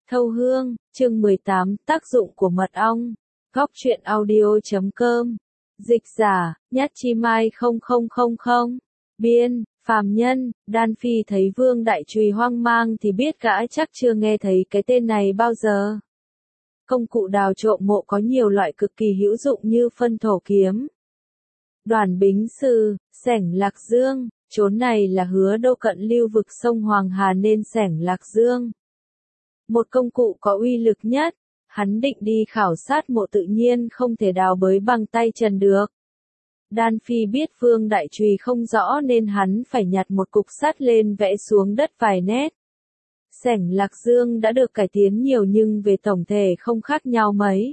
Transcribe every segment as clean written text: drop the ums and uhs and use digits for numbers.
Thâu hương, chương 18, tác dụng của mật ong. Góc truyện audio.com. Dịch giả, Nhát Chi Mai 0000. Biên, phàm nhân. Đan Phi thấy Vương Đại Trùy hoang mang thì biết gã chắc chưa nghe thấy cái tên này bao giờ. Công cụ đào trộm mộ có nhiều loại cực kỳ hữu dụng như phân thổ kiếm, đoàn bính sư, xẻng Lạc Dương. Chốn này là Hứa Đô cận lưu vực sông Hoàng Hà nên xẻng Lạc Dương, một công cụ có uy lực nhất. Hắn định đi khảo sát mộ tự nhiên không thể đào bới bằng tay trần được. Đan Phi biết Vương Đại Trùy không rõ nên hắn phải nhặt một cục sắt lên vẽ xuống đất vài nét. Xẻng Lạc Dương đã được cải tiến nhiều nhưng về tổng thể không khác nhau mấy.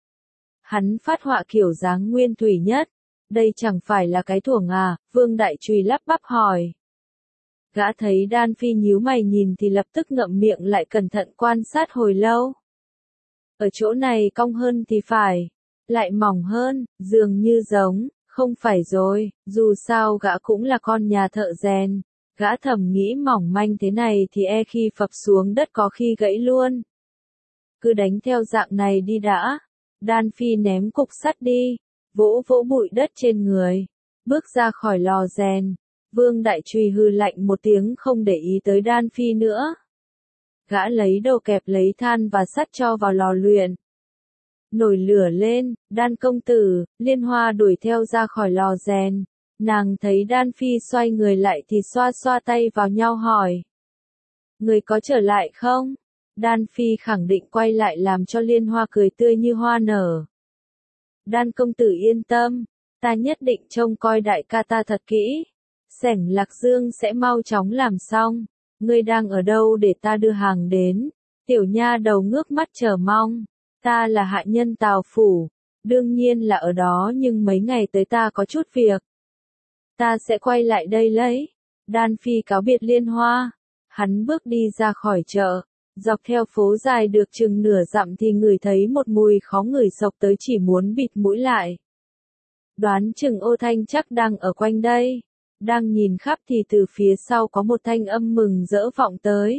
Hắn phát họa kiểu dáng nguyên thủy nhất. Đây chẳng phải là cái thuổng à? Vương Đại Trùy lắp bắp hỏi. Gã thấy Đan Phi nhíu mày nhìn thì lập tức ngậm miệng lại cẩn thận quan sát hồi lâu. Ở chỗ này cong hơn thì phải, lại mỏng hơn, dường như giống, không phải rồi, dù sao gã cũng là con nhà thợ rèn. Gã thầm nghĩ mỏng manh thế này thì khi phập xuống đất có khi gãy luôn. Cứ đánh theo dạng này đi đã. Đan Phi ném cục sắt đi, vỗ vỗ bụi đất trên người, bước ra khỏi lò rèn. Vương Đại Trùy hừ lạnh một tiếng không để ý tới Đan Phi nữa. Gã lấy đầu kẹp lấy than và sắt cho vào lò luyện. Nổi lửa lên, Đan công tử, Liên Hoa đuổi theo ra khỏi lò rèn. Nàng thấy Đan Phi xoay người lại thì xoa xoa tay vào nhau hỏi. Người có trở lại không? Đan Phi khẳng định quay lại làm cho Liên Hoa cười tươi như hoa nở. Đan công tử yên tâm, ta nhất định trông coi đại ca ta thật kỹ. Xẻng Lạc Dương sẽ mau chóng làm xong. Ngươi đang ở đâu để ta đưa hàng đến? Tiểu nha đầu ngước mắt chờ mong. Ta là hạ nhân Tào phủ, đương nhiên là ở đó nhưng mấy ngày tới ta có chút việc. Ta sẽ quay lại đây lấy. Đan Phi cáo biệt Liên Hoa. Hắn bước đi ra khỏi chợ. Dọc theo phố dài được chừng nửa dặm thì ngửi thấy một mùi khó ngửi sộc tới chỉ muốn bịt mũi lại. Đoán chừng Ô Thanh chắc đang ở quanh đây. Đang nhìn khắp thì từ phía sau có một thanh âm mừng rỡ vọng tới.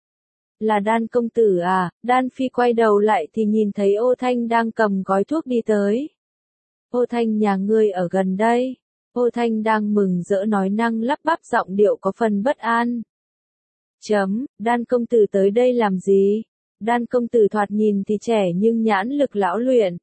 Là Đan công tử à? Đan Phi quay đầu lại thì nhìn thấy Ô Thanh đang cầm gói thuốc đi tới. Ô Thanh nhà ngươi ở gần đây. Ô Thanh đang mừng rỡ nói năng lắp bắp giọng điệu có phần bất an. Đan công tử tới đây làm gì? Đan công tử thoạt nhìn thì trẻ nhưng nhãn lực lão luyện.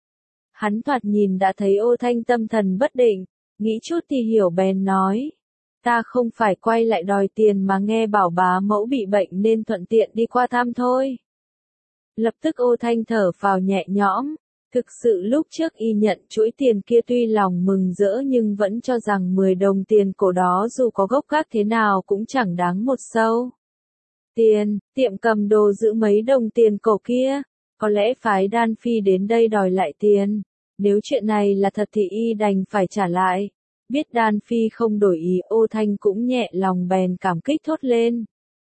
Hắn thoạt nhìn đã thấy Ô Thanh tâm thần bất định, nghĩ chút thì hiểu bèn nói. Ta không phải quay lại đòi tiền mà nghe bảo bá mẫu bị bệnh nên thuận tiện đi qua thăm thôi. Lập tức Ô Thanh thở phào nhẹ nhõm. Thực sự lúc trước y nhận chuỗi tiền kia tuy lòng mừng rỡ nhưng vẫn cho rằng 10 đồng tiền cổ đó dù có gốc gác thế nào cũng chẳng đáng một xu. Tiền, tiệm cầm đồ giữ mấy đồng tiền cổ kia, có lẽ phái Đan Phi đến đây đòi lại tiền. Nếu chuyện này là thật thì y đành phải trả lại. Biết Đan Phi không đổi ý, Ô Thanh cũng nhẹ lòng bèn cảm kích thốt lên.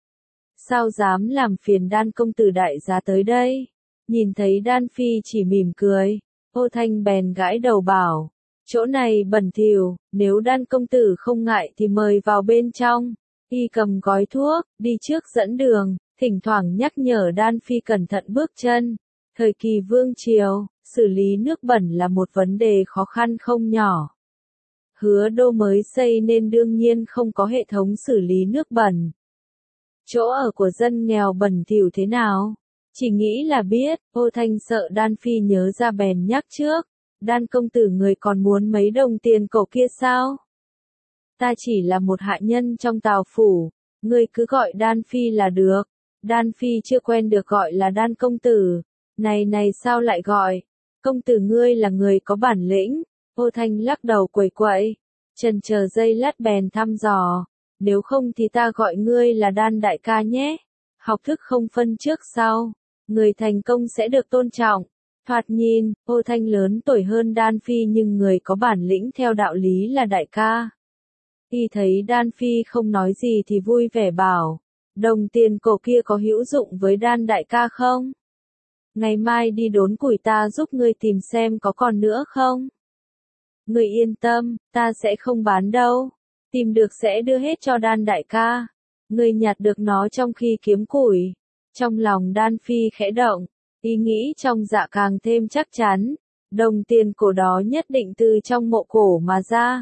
Sao dám làm phiền Đan công tử đại giá tới đây? Nhìn thấy Đan Phi chỉ mỉm cười, Ô Thanh bèn gãi đầu bảo, chỗ này bẩn thỉu, nếu Đan công tử không ngại thì mời vào bên trong. Y cầm gói thuốc, đi trước dẫn đường, thỉnh thoảng nhắc nhở Đan Phi cẩn thận bước chân. Thời kỳ Vương Triều, xử lý nước bẩn là một vấn đề khó khăn không nhỏ. Hứa Đô mới xây nên đương nhiên không có hệ thống xử lý nước bẩn. Chỗ ở của dân nghèo bẩn thỉu thế nào? Chỉ nghĩ là biết. Ô Thanh sợ Đan Phi nhớ ra bèn nhắc trước. Đan công tử người còn muốn mấy đồng tiền cổ kia sao? Ta chỉ là một hạ nhân trong Tào phủ, ngươi cứ gọi Đan Phi là được. Đan Phi chưa quen được gọi là Đan công tử. Này sao lại gọi? Công tử ngươi là người có bản lĩnh. Ô Thanh lắc đầu quẩy quậy, chần chờ giây lát bèn thăm dò. Nếu không thì ta gọi ngươi là Đan đại ca nhé. Học thức không phân trước sau. Người thành công sẽ được tôn trọng. Thoạt nhìn, Ô Thanh lớn tuổi hơn Đan Phi nhưng người có bản lĩnh theo đạo lý là đại ca. Y thấy Đan Phi không nói gì thì vui vẻ bảo, đồng tiền cổ kia có hữu dụng với Đan đại ca không? Ngày mai đi đốn củi ta giúp ngươi tìm xem có còn nữa không? Ngươi yên tâm, ta sẽ không bán đâu. Tìm được sẽ đưa hết cho Đan đại ca. Ngươi nhặt được nó trong khi kiếm củi. Trong lòng Đan Phi khẽ động, ý nghĩ trong dạ càng thêm chắc chắn, đồng tiền cổ đó nhất định từ trong mộ cổ mà ra.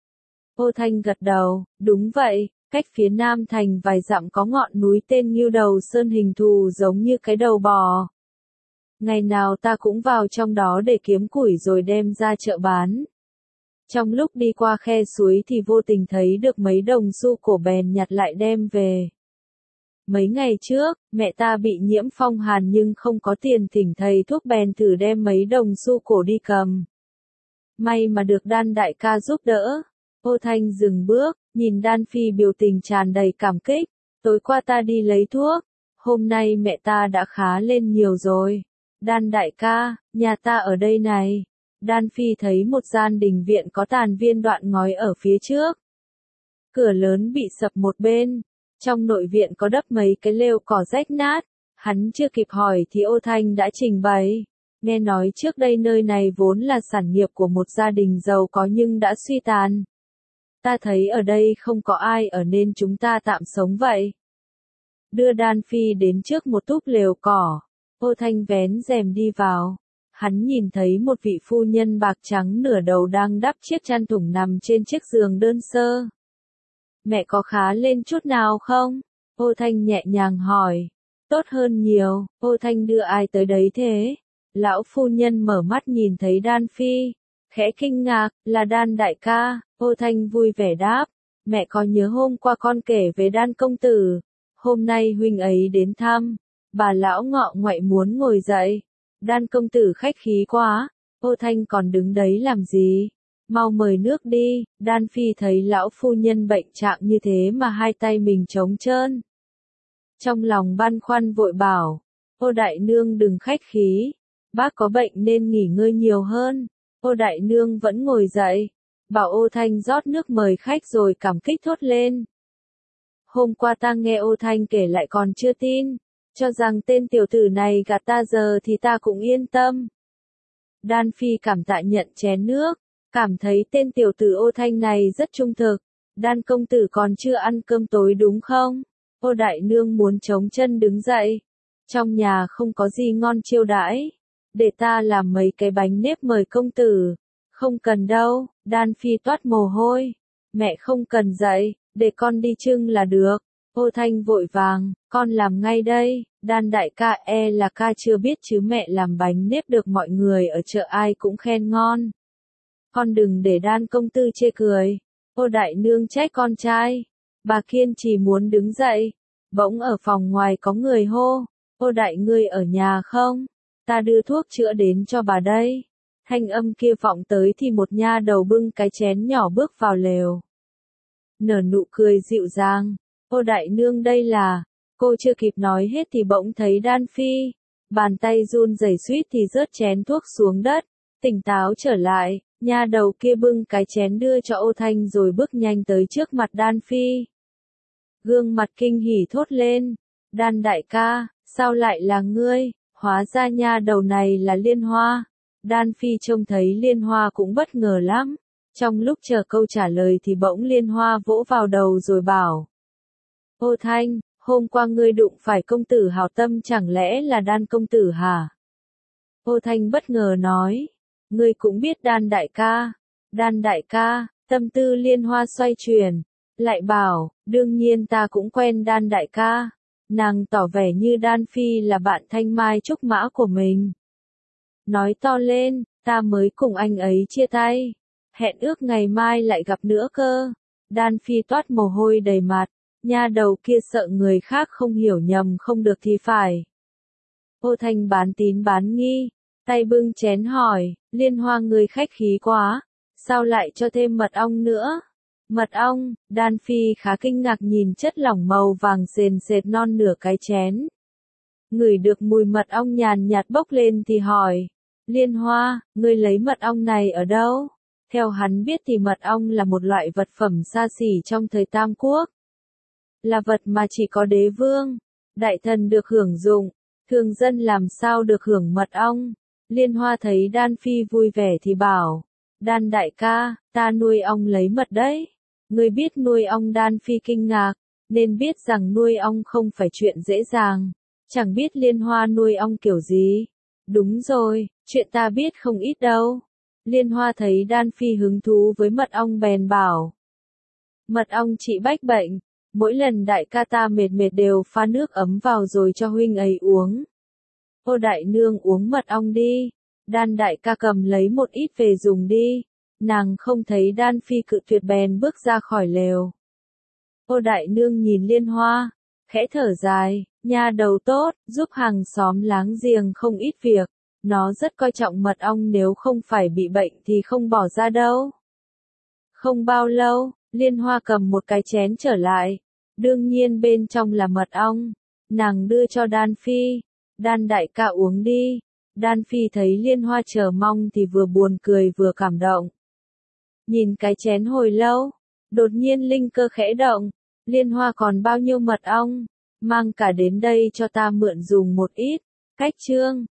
Ô Thanh gật đầu, đúng vậy, cách phía nam thành vài dặm có ngọn núi tên Ngưu Đầu Sơn hình thù giống như cái đầu bò. Ngày nào ta cũng vào trong đó để kiếm củi rồi đem ra chợ bán. Trong lúc đi qua khe suối thì vô tình thấy được mấy đồng xu cổ bèn nhặt lại đem về. Mấy ngày trước, mẹ ta bị nhiễm phong hàn nhưng không có tiền thỉnh thầy thuốc bèn thử đem mấy đồng xu cổ đi cầm. May mà được Đan đại ca giúp đỡ. Ô Thanh dừng bước, nhìn Đan Phi biểu tình tràn đầy cảm kích. Tối qua ta đi lấy thuốc, hôm nay mẹ ta đã khá lên nhiều rồi. Đan đại ca, nhà ta ở đây này. Đan Phi thấy một gian đình viện có tàn viên đoạn ngói ở phía trước. Cửa lớn bị sập một bên. Trong nội viện có đắp mấy cái lều cỏ rách nát. Hắn chưa kịp hỏi thì Ô Thanh đã trình bày. Nghe nói trước đây nơi này vốn là sản nghiệp của một gia đình giàu có nhưng đã suy tàn. Ta thấy ở đây không có ai ở nên chúng ta tạm sống vậy. Đưa Đan Phi đến trước một túp lều cỏ. Ô Thanh vén rèm đi vào. Hắn nhìn thấy một vị phu nhân bạc trắng nửa đầu đang đắp chiếc chăn thủng nằm trên chiếc giường đơn sơ. Mẹ có khá lên chút nào không? Ô Thanh nhẹ nhàng hỏi. Tốt hơn nhiều. Ô Thanh đưa ai tới đấy thế? Lão phu nhân mở mắt nhìn thấy Đan Phi. Khẽ kinh ngạc, là Đan đại ca. Ô Thanh vui vẻ đáp. Mẹ có nhớ hôm qua con kể về Đan công tử. Hôm nay huynh ấy đến thăm. Bà lão ngọ ngoại muốn ngồi dậy. Đan công tử khách khí quá. Ô Thanh còn đứng đấy làm gì? Mau mời nước đi. Đan Phi thấy lão phu nhân bệnh trạng như thế mà hai tay mình trống trơn. Trong lòng băn khoăn vội bảo. Ô đại nương đừng khách khí. Bác có bệnh nên nghỉ ngơi nhiều hơn. Ô đại nương vẫn ngồi dậy. Bảo Ô Thanh rót nước mời khách rồi cảm kích thốt lên. Hôm qua ta nghe Ô Thanh kể lại còn chưa tin. Cho rằng tên tiểu tử này gạt ta giờ thì ta cũng yên tâm. Đan Phi cảm tạ nhận chén nước. Cảm thấy tên tiểu tử Ô Thanh này rất trung thực. Đan công tử còn chưa ăn cơm tối đúng không? Ô đại nương muốn chống chân đứng dậy. Trong nhà không có gì ngon chiêu đãi. Để ta làm mấy cái bánh nếp mời công tử. Không cần đâu. Đan Phi toát mồ hôi. Mẹ không cần dậy, để con đi trưng là được. Ô Thanh vội vàng, con làm ngay đây. Đan đại ca là ca chưa biết chứ mẹ làm bánh nếp được mọi người ở chợ ai cũng khen ngon. Con đừng để Đan công tử chê cười. Ô đại nương trách con trai. Bà kiên trì muốn đứng dậy. Bỗng ở phòng ngoài có người hô. Ô đại ngươi ở nhà không? Ta đưa thuốc chữa đến cho bà đây. Thanh âm kia vọng tới thì một nha đầu bưng cái chén nhỏ bước vào lều. Nở nụ cười dịu dàng. Ô đại nương đây là. Cô chưa kịp nói hết thì bỗng thấy Đan Phi. Bàn tay run rẩy suýt thì rớt chén thuốc xuống đất. Tỉnh táo trở lại, nha đầu kia bưng cái chén đưa cho Ô Thanh rồi bước nhanh tới trước mặt Đan Phi. Gương mặt kinh hỉ thốt lên. Đan đại ca, sao lại là ngươi? Hóa ra nha đầu này là Liên Hoa. Đan Phi trông thấy Liên Hoa cũng bất ngờ lắm. Trong lúc chờ câu trả lời thì bỗng Liên Hoa vỗ vào đầu rồi bảo. Ô Thanh, hôm qua ngươi đụng phải công tử hảo tâm chẳng lẽ là Đan công tử hả? Ô Thanh bất ngờ nói. Ngươi cũng biết Đan đại ca. Đan đại ca, tâm tư Liên Hoa xoay chuyển. Lại bảo, đương nhiên ta cũng quen Đan đại ca. Nàng tỏ vẻ như Đan Phi là bạn thanh mai trúc mã của mình. Nói to lên, ta mới cùng anh ấy chia tay. Hẹn ước ngày mai lại gặp nữa cơ. Đan Phi toát mồ hôi đầy mặt. Nha đầu kia sợ người khác không hiểu nhầm không được thì phải. Ô Thanh bán tín bán nghi. Tay bưng chén hỏi, Liên Hoa người khách khí quá. Sao lại cho thêm mật ong nữa? Mật ong, Đan Phi khá kinh ngạc nhìn chất lỏng màu vàng sền sệt non nửa cái chén. Ngửi được mùi mật ong nhàn nhạt bốc lên thì hỏi. Liên Hoa, ngươi lấy mật ong này ở đâu? Theo hắn biết thì mật ong là một loại vật phẩm xa xỉ trong thời Tam Quốc. Là vật mà chỉ có đế vương, đại thần được hưởng dụng, thường dân làm sao được hưởng mật ong. Liên Hoa thấy Đan Phi vui vẻ thì bảo. Đan đại ca, ta nuôi ong lấy mật đấy. Ngươi biết nuôi ong? Đan Phi kinh ngạc, nên biết rằng nuôi ong không phải chuyện dễ dàng. Chẳng biết Liên Hoa nuôi ong kiểu gì. Đúng rồi, chuyện ta biết không ít đâu. Liên Hoa thấy Đan Phi hứng thú với mật ong bèn bảo. Mật ong trị bách bệnh. Mỗi lần đại ca ta mệt mệt đều pha nước ấm vào rồi cho huynh ấy uống. Ô đại nương uống mật ong đi. Đan đại ca cầm lấy một ít về dùng đi. Nàng không thấy Đan Phi cự tuyệt bèn bước ra khỏi lều. Ô đại nương nhìn Liên Hoa, khẽ thở dài, nha đầu tốt, giúp hàng xóm láng giềng không ít việc. Nó rất coi trọng mật ong, nếu không phải bị bệnh thì không bỏ ra đâu. Không bao lâu, Liên Hoa cầm một cái chén trở lại. Đương nhiên bên trong là mật ong. Nàng đưa cho Đan Phi. Đan đại ca uống đi. Đan Phi thấy Liên Hoa chờ mong thì vừa buồn cười vừa cảm động. Nhìn cái chén hồi lâu, đột nhiên linh cơ khẽ động. Liên Hoa còn bao nhiêu mật ong? Mang cả đến đây cho ta mượn dùng một ít. Cách chương